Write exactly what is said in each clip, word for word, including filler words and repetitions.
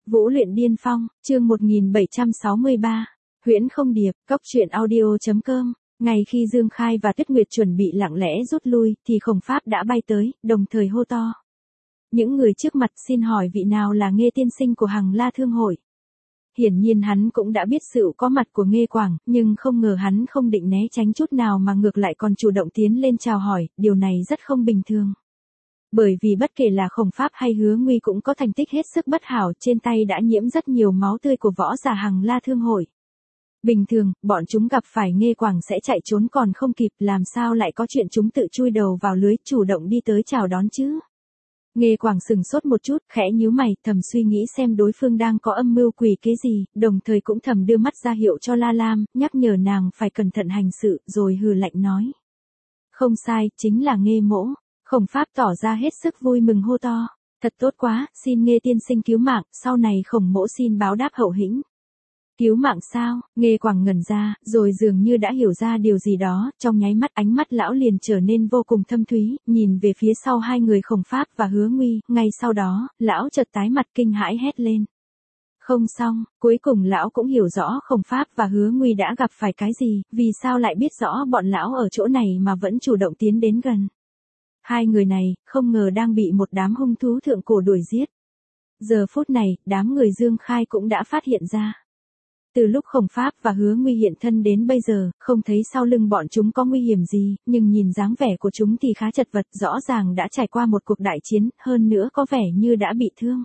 Vũ luyện điên phong, chương một nghìn bảy trăm sáu mươi ba. Huyễn không điệp, cốc truyện audio.com. Ngay khi Dương Khai và Tuyết Nguyệt chuẩn bị lặng lẽ rút lui, thì Khổng Pháp đã bay tới, đồng thời hô to. Những người trước mặt xin hỏi vị nào là Nghê tiên sinh của Hằng La Thương hội. Hiển nhiên hắn cũng đã biết sự có mặt của Nghê Quảng, nhưng không ngờ hắn không định né tránh chút nào mà ngược lại còn chủ động tiến lên chào hỏi, điều này rất không bình thường. Bởi vì bất kể là Khổng Pháp hay Hứa Nguy cũng có thành tích hết sức bất hảo, trên tay đã nhiễm rất nhiều máu tươi của võ giả Hằng La Thương hội. Bình thường, bọn chúng gặp phải Nghê Quảng sẽ chạy trốn còn không kịp, làm sao lại có chuyện chúng tự chui đầu vào lưới, chủ động đi tới chào đón chứ. Nghê Quảng sừng sốt một chút, khẽ nhíu mày, thầm suy nghĩ xem đối phương đang có âm mưu quỷ kế gì, đồng thời cũng thầm đưa mắt ra hiệu cho La Lam, nhắc nhở nàng phải cẩn thận hành sự, rồi hừ lạnh nói. Không sai, chính là Nghê mỗ. Khổng Pháp tỏ ra hết sức vui mừng hô to. Thật tốt quá, xin Nghê tiên sinh cứu mạng, sau này Khổng mỗ xin báo đáp hậu hĩnh. Cứu mạng sao? Nghê Quảng ngẩn ra, rồi dường như đã hiểu ra điều gì đó, trong nháy mắt ánh mắt lão liền trở nên vô cùng thâm thúy, nhìn về phía sau hai người Khổng Pháp và Hứa Nguy, ngay sau đó, lão chợt tái mặt kinh hãi hét lên. Không xong, cuối cùng lão cũng hiểu rõ Khổng Pháp và Hứa Nguy đã gặp phải cái gì, vì sao lại biết rõ bọn lão ở chỗ này mà vẫn chủ động tiến đến gần. Hai người này, không ngờ đang bị một đám hung thú thượng cổ đuổi giết. Giờ phút này, đám người Dương Khai cũng đã phát hiện ra. Từ lúc Khổng Pháp và Hứa Nguy hiện thân đến bây giờ, không thấy sau lưng bọn chúng có nguy hiểm gì, nhưng nhìn dáng vẻ của chúng thì khá chật vật, rõ ràng đã trải qua một cuộc đại chiến, hơn nữa có vẻ như đã bị thương.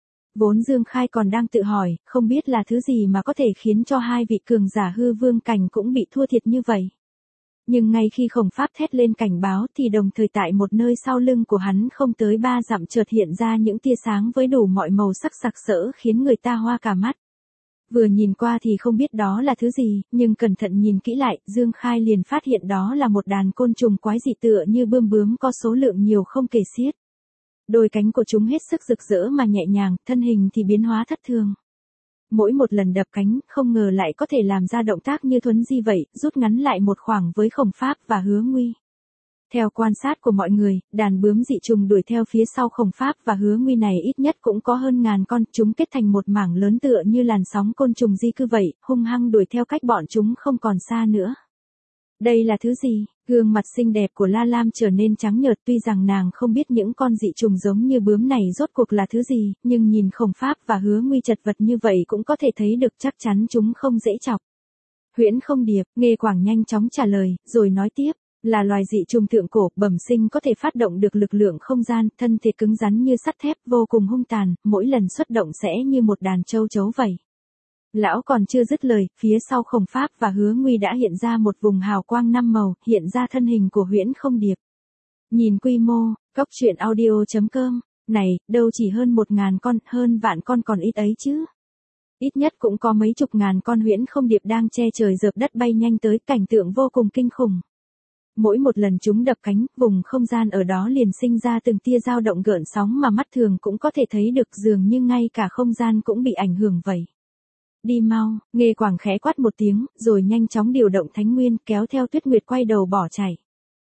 Vốn Dương Khai còn đang tự hỏi, không biết là thứ gì mà có thể khiến cho hai vị cường giả hư vương cảnh cũng bị thua thiệt như vậy. Nhưng ngay khi Khổng Pháp thét lên cảnh báo thì đồng thời tại một nơi sau lưng của hắn không tới ba dặm chợt hiện ra những tia sáng với đủ mọi màu sắc sặc sỡ khiến người ta hoa cả mắt. Vừa nhìn qua thì không biết đó là thứ gì, nhưng cẩn thận nhìn kỹ lại, Dương Khai liền phát hiện đó là một đàn côn trùng quái dị tựa như bươm bướm có số lượng nhiều không kể xiết. Đôi cánh của chúng hết sức rực rỡ mà nhẹ nhàng, thân hình thì biến hóa thất thường. Mỗi một lần đập cánh, không ngờ lại có thể làm ra động tác như thuấn di vậy, rút ngắn lại một khoảng với Khổng Pháp và Hứa Nguy. Theo quan sát của mọi người, đàn bướm dị trùng đuổi theo phía sau Khổng Pháp và Hứa Nguy này ít nhất cũng có hơn ngàn con, chúng kết thành một mảng lớn tựa như làn sóng côn trùng di cư vậy, hung hăng đuổi theo cách bọn chúng không còn xa nữa. Đây là thứ gì? Gương mặt xinh đẹp của La Lam trở nên trắng nhợt, tuy rằng nàng không biết những con dị trùng giống như bướm này rốt cuộc là thứ gì, nhưng nhìn Khổng Pháp và Hứa Nguy chật vật như vậy cũng có thể thấy được chắc chắn chúng không dễ chọc. Huyễn không điệp, Nghê Quảng nhanh chóng trả lời, rồi nói tiếp, là loài dị trùng thượng cổ, bẩm sinh có thể phát động được lực lượng không gian, thân thể cứng rắn như sắt thép, vô cùng hung tàn, mỗi lần xuất động sẽ như một đàn châu chấu vậy. Lão còn chưa dứt lời, phía sau Khổng Pháp và Hứa Nguy đã hiện ra một vùng hào quang năm màu, hiện ra thân hình của Huyễn không điệp. Nhìn quy mô, cốc truyện audio.com, này, đâu chỉ hơn một ngàn con, hơn vạn con còn ít ấy chứ. Ít nhất cũng có mấy chục ngàn con Huyễn không điệp đang che trời dợp đất bay nhanh tới, cảnh tượng vô cùng kinh khủng. Mỗi một lần chúng đập cánh, vùng không gian ở đó liền sinh ra từng tia dao động gợn sóng mà mắt thường cũng có thể thấy được, dường như ngay cả không gian cũng bị ảnh hưởng vậy. Đi mau, Nghê Quảng khẽ quát một tiếng, rồi nhanh chóng điều động Thánh Nguyên, kéo theo Tuyết Nguyệt quay đầu bỏ chạy.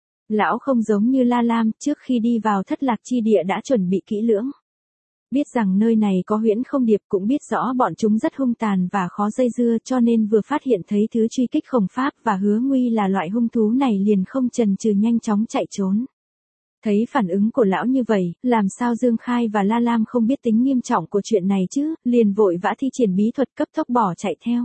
Lão không giống như La Lam, trước khi đi vào Thất Lạc chi địa đã chuẩn bị kỹ lưỡng. Biết rằng nơi này có Huyễn không điệp, cũng biết rõ bọn chúng rất hung tàn và khó dây dưa, cho nên vừa phát hiện thấy thứ truy kích Khổng Pháp và Hứa Nguy là loại hung thú này liền không chần chừ nhanh chóng chạy trốn. Thấy phản ứng của lão như vậy, làm sao Dương Khai và La Lam không biết tính nghiêm trọng của chuyện này chứ, liền vội vã thi triển bí thuật cấp tốc bỏ chạy theo.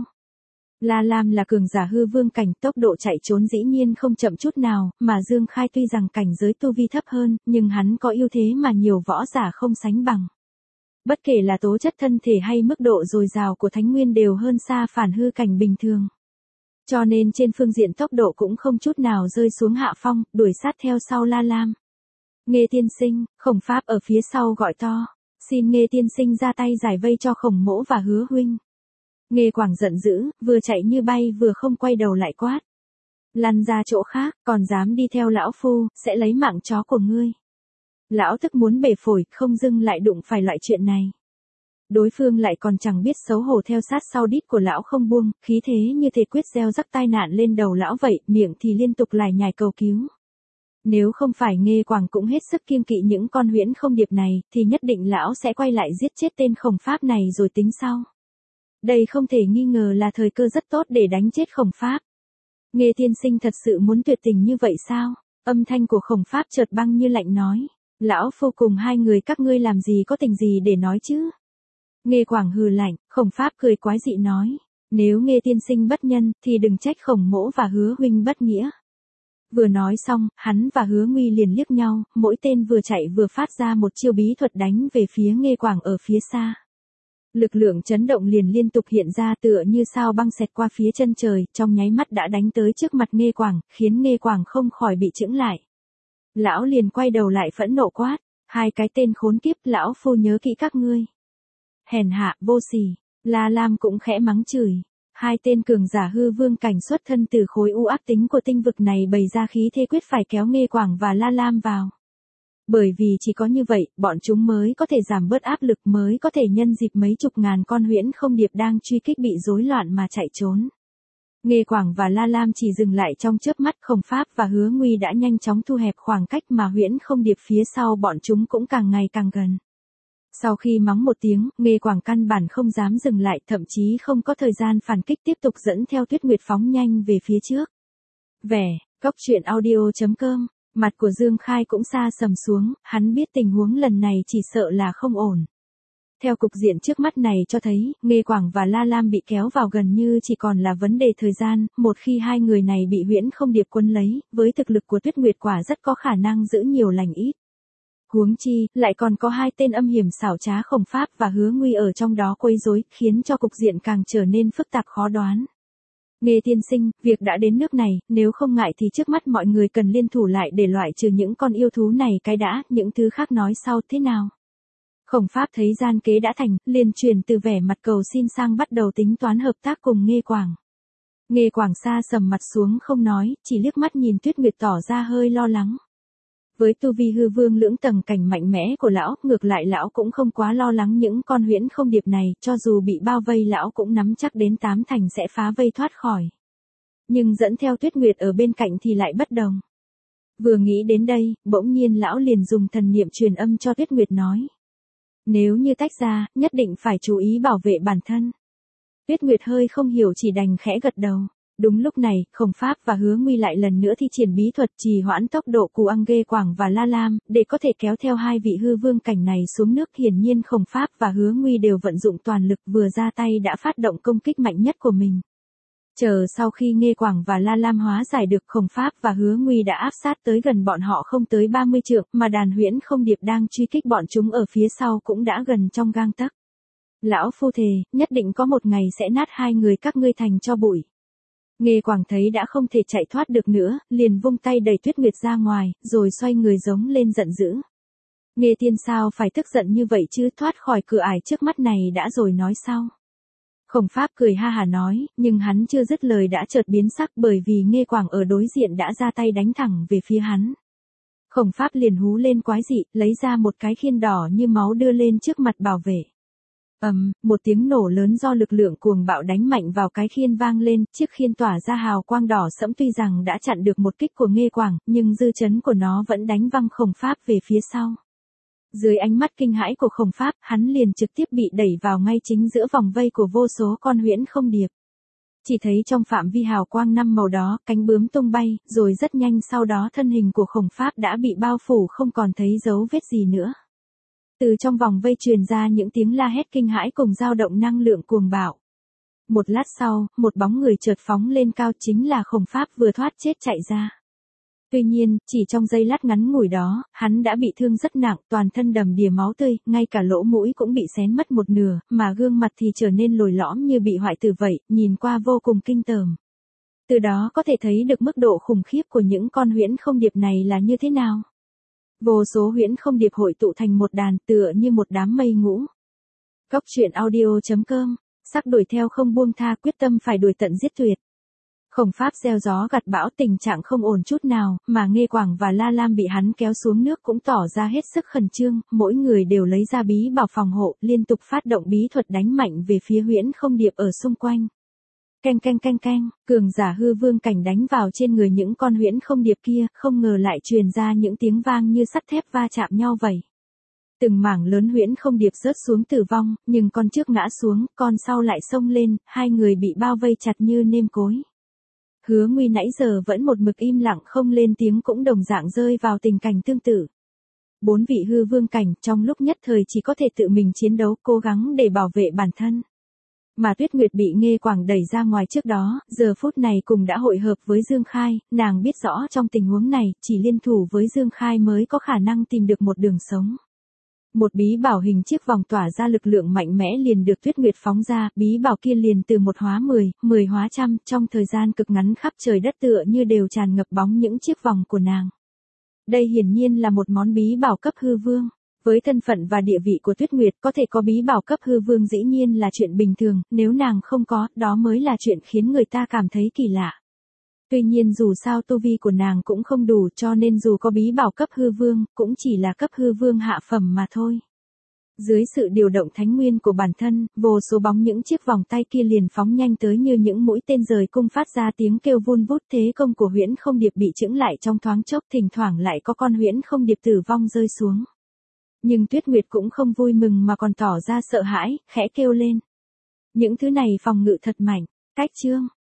La Lam là cường giả hư vương cảnh, tốc độ chạy trốn dĩ nhiên không chậm chút nào, mà Dương Khai tuy rằng cảnh giới tu vi thấp hơn, nhưng hắn có ưu thế mà nhiều võ giả không sánh bằng. Bất kể là tố chất thân thể hay mức độ dồi dào của Thánh Nguyên đều hơn xa phản hư cảnh bình thường. Cho nên trên phương diện tốc độ cũng không chút nào rơi xuống hạ phong, đuổi sát theo sau La Lam. Nghê tiên sinh, Khổng Pháp ở phía sau gọi to, xin Nghê tiên sinh ra tay giải vây cho Khổng mỗ và Hứa huynh. Nghê Quảng giận dữ, vừa chạy như bay vừa không quay đầu lại quát. Lăn ra chỗ khác, còn dám đi theo lão phu, sẽ lấy mạng chó của ngươi. Lão tức muốn bể phổi, không dưng lại đụng phải loại chuyện này. Đối phương lại còn chẳng biết xấu hổ theo sát sau đít của lão không buông, khí thế như thể quyết gieo rắc tai nạn lên đầu lão vậy, miệng thì liên tục lải nhải cầu cứu. Nếu không phải Nghê Quảng cũng hết sức kiêng kỵ những con huyễn không điệp này, thì nhất định lão sẽ quay lại giết chết tên Khổng Pháp này rồi tính sau. Đây không thể nghi ngờ là thời cơ rất tốt để đánh chết Khổng Pháp. Nghê tiên sinh thật sự muốn tuyệt tình như vậy sao? Âm thanh của Khổng Pháp chợt băng như lạnh nói. Lão phu cùng hai người các ngươi làm gì có tình gì để nói chứ? Nghê Quảng hừ lạnh, Khổng Pháp cười quái dị nói. Nếu Nghê tiên sinh bất nhân, thì đừng trách Khổng mỗ và Hứa huynh bất nghĩa. Vừa nói xong, hắn và Hứa Nguy liền liếc nhau, mỗi tên vừa chạy vừa phát ra một chiêu bí thuật đánh về phía Nghê Quảng ở phía xa. Lực lượng chấn động liền liên tục hiện ra tựa như sao băng xẹt qua phía chân trời, trong nháy mắt đã đánh tới trước mặt Nghê Quảng, khiến Nghê Quảng không khỏi bị chững lại. Lão liền quay đầu lại phẫn nộ quát, hai cái tên khốn kiếp, lão phu nhớ kỹ các ngươi. Hèn hạ, vô sỉ, La Lam cũng khẽ mắng chửi. Hai tên cường giả hư vương cảnh xuất thân từ khối u ác tính của tinh vực này bày ra khí thế quyết phải kéo Nghê Quảng và La Lam vào. Bởi vì chỉ có như vậy, bọn chúng mới có thể giảm bớt áp lực, mới có thể nhân dịp mấy chục ngàn con huyễn không điệp đang truy kích bị rối loạn mà chạy trốn. Nghê Quảng và La Lam chỉ dừng lại trong chớp mắt, Khổng Pháp và Hứa Nguy đã nhanh chóng thu hẹp khoảng cách mà huyễn không điệp phía sau bọn chúng cũng càng ngày càng gần. Sau khi mắng một tiếng, Nghê Quảng căn bản không dám dừng lại, thậm chí không có thời gian phản kích, tiếp tục dẫn theo Tuyết Nguyệt phóng nhanh về phía trước. Vẻ, Cốc truyện audio chấm com, mặt của Dương Khai cũng xa sầm xuống, hắn biết tình huống lần này chỉ sợ là không ổn. Theo cục diện trước mắt này cho thấy, Nghê Quảng và La Lam bị kéo vào gần như chỉ còn là vấn đề thời gian, một khi hai người này bị huyễn không điệp quân lấy, với thực lực của Tuyết Nguyệt quả rất có khả năng giữ nhiều lành ít. Huống chi, lại còn có hai tên âm hiểm xảo trá Khổng Pháp và Hứa Nguy ở trong đó quấy rối, khiến cho cục diện càng trở nên phức tạp khó đoán. Nghê tiên sinh, việc đã đến nước này, nếu không ngại thì trước mắt mọi người cần liên thủ lại để loại trừ những con yêu thú này cái đã, những thứ khác nói sau thế nào. Khổng Pháp thấy gian kế đã thành, liền chuyển từ vẻ mặt cầu xin sang bắt đầu tính toán hợp tác cùng Nghê Quảng. Nghê Quảng xa sầm mặt xuống không nói, chỉ liếc mắt nhìn Tuyết Nguyệt tỏ ra hơi lo lắng. Với tu vi hư vương lưỡng tầng cảnh mạnh mẽ của lão, ngược lại lão cũng không quá lo lắng những con huyễn không điệp này, cho dù bị bao vây lão cũng nắm chắc đến tám thành sẽ phá vây thoát khỏi. Nhưng dẫn theo Tuyết Nguyệt ở bên cạnh thì lại bất đồng. Vừa nghĩ đến đây, bỗng nhiên lão liền dùng thần niệm truyền âm cho Tuyết Nguyệt nói. Nếu như tách ra, nhất định phải chú ý bảo vệ bản thân. Tuyết Nguyệt hơi không hiểu chỉ đành khẽ gật đầu. Đúng lúc này, Khổng Pháp và Hứa Nguy lại lần nữa thi triển bí thuật trì hoãn tốc độ của Nghê Quảng và La Lam, để có thể kéo theo hai vị hư vương cảnh này xuống nước. Hiển nhiên Khổng Pháp và Hứa Nguy đều vận dụng toàn lực, vừa ra tay đã phát động công kích mạnh nhất của mình. Chờ sau khi Nghê Quảng và La Lam hóa giải được, Khổng Pháp và Hứa Nguy đã áp sát tới gần bọn họ không tới ba mươi trượng, mà đàn huyễn không điệp đang truy kích bọn chúng ở phía sau cũng đã gần trong gang tấc. Lão phu thề, nhất định có một ngày sẽ nát hai người các ngươi thành cho bụi. Nghê Quảng thấy đã không thể chạy thoát được nữa, liền vung tay đẩy Tuyết Nguyệt ra ngoài, rồi xoay người giống lên giận dữ. Nghê tiên sao phải tức giận như vậy chứ, thoát khỏi cửa ải trước mắt này đã rồi nói sau. Khổng Pháp cười ha hà nói, nhưng hắn chưa dứt lời đã chợt biến sắc, bởi vì Nghê Quảng ở đối diện đã ra tay đánh thẳng về phía hắn. Khổng Pháp liền hú lên quái dị, lấy ra một cái khiên đỏ như máu đưa lên trước mặt bảo vệ. ầm, um, một tiếng nổ lớn do lực lượng cuồng bạo đánh mạnh vào cái khiên vang lên, chiếc khiên tỏa ra hào quang đỏ sẫm, tuy rằng đã chặn được một kích của Nghê Quảng, nhưng dư chấn của nó vẫn đánh văng Khổng Pháp về phía sau. Dưới ánh mắt kinh hãi của Khổng Pháp, hắn liền trực tiếp bị đẩy vào ngay chính giữa vòng vây của vô số con huyễn không điệp. Chỉ thấy trong phạm vi hào quang năm màu đó, cánh bướm tung bay, rồi rất nhanh sau đó thân hình của Khổng Pháp đã bị bao phủ không còn thấy dấu vết gì nữa. Từ trong vòng vây truyền ra những tiếng la hét kinh hãi cùng dao động năng lượng cuồng bạo. Một lát sau, một bóng người chợt phóng lên cao, chính là Khổng Pháp vừa thoát chết chạy ra. Tuy nhiên, chỉ trong giây lát ngắn ngủi đó, hắn đã bị thương rất nặng, toàn thân đầm đìa máu tươi, ngay cả lỗ mũi cũng bị xén mất một nửa, mà gương mặt thì trở nên lồi lõm như bị hoại tử vậy, nhìn qua vô cùng kinh tởm. Từ đó có thể thấy được mức độ khủng khiếp của những con huyễn không điệp này là như thế nào. Vô số huyễn không điệp hội tụ thành một đàn, tựa như một đám mây ngũ. Cốc truyện audio chấm com, sắc đuổi theo không buông tha, quyết tâm phải đuổi tận giết tuyệt. Khổng Pháp gieo gió gặt bão, tình trạng không ổn chút nào, mà Nghê Quảng và La Lam bị hắn kéo xuống nước cũng tỏ ra hết sức khẩn trương, mỗi người đều lấy ra bí bảo phòng hộ, liên tục phát động bí thuật đánh mạnh về phía huyễn không điệp ở xung quanh. Canh canh canh canh, cường giả hư vương cảnh đánh vào trên người những con huyễn không điệp kia, không ngờ lại truyền ra những tiếng vang như sắt thép va chạm nhau vậy. Từng mảng lớn huyễn không điệp rớt xuống tử vong, nhưng con trước ngã xuống, con sau lại xông lên, hai người bị bao vây chặt như nêm cối. Hứa Nguy nãy giờ vẫn một mực im lặng không lên tiếng cũng đồng dạng rơi vào tình cảnh tương tự. Bốn vị hư vương cảnh trong lúc nhất thời chỉ có thể tự mình chiến đấu cố gắng để bảo vệ bản thân. Mà Tuyết Nguyệt bị Nghê Quảng đẩy ra ngoài trước đó, giờ phút này cùng đã hội hợp với Dương Khai, nàng biết rõ trong tình huống này, chỉ liên thủ với Dương Khai mới có khả năng tìm được một đường sống. Một bí bảo hình chiếc vòng tỏa ra lực lượng mạnh mẽ liền được Tuyết Nguyệt phóng ra, bí bảo kia liền từ một hóa mười, mười hóa trăm, trong thời gian cực ngắn khắp trời đất tựa như đều tràn ngập bóng những chiếc vòng của nàng. Đây hiển nhiên là một món bí bảo cấp hư vương. Với thân phận và địa vị của Tuyết Nguyệt có thể có bí bảo cấp hư vương dĩ nhiên là chuyện bình thường, nếu nàng không có, đó mới là chuyện khiến người ta cảm thấy kỳ lạ. Tuy nhiên dù sao tu vi của nàng cũng không đủ cho nên dù có bí bảo cấp hư vương, cũng chỉ là cấp hư vương hạ phẩm mà thôi. Dưới sự điều động thánh nguyên của bản thân, vô số bóng những chiếc vòng tay kia liền phóng nhanh tới như những mũi tên rời cung phát ra tiếng kêu vun vút thế công của huyễn không điệp bị chững lại trong thoáng chốc thỉnh thoảng lại có con huyễn không điệp tử vong rơi xuống. Nhưng Tuyết Nguyệt cũng không vui mừng mà còn tỏ ra sợ hãi, khẽ kêu lên. Những thứ này phòng ngự thật mạnh, cách chương.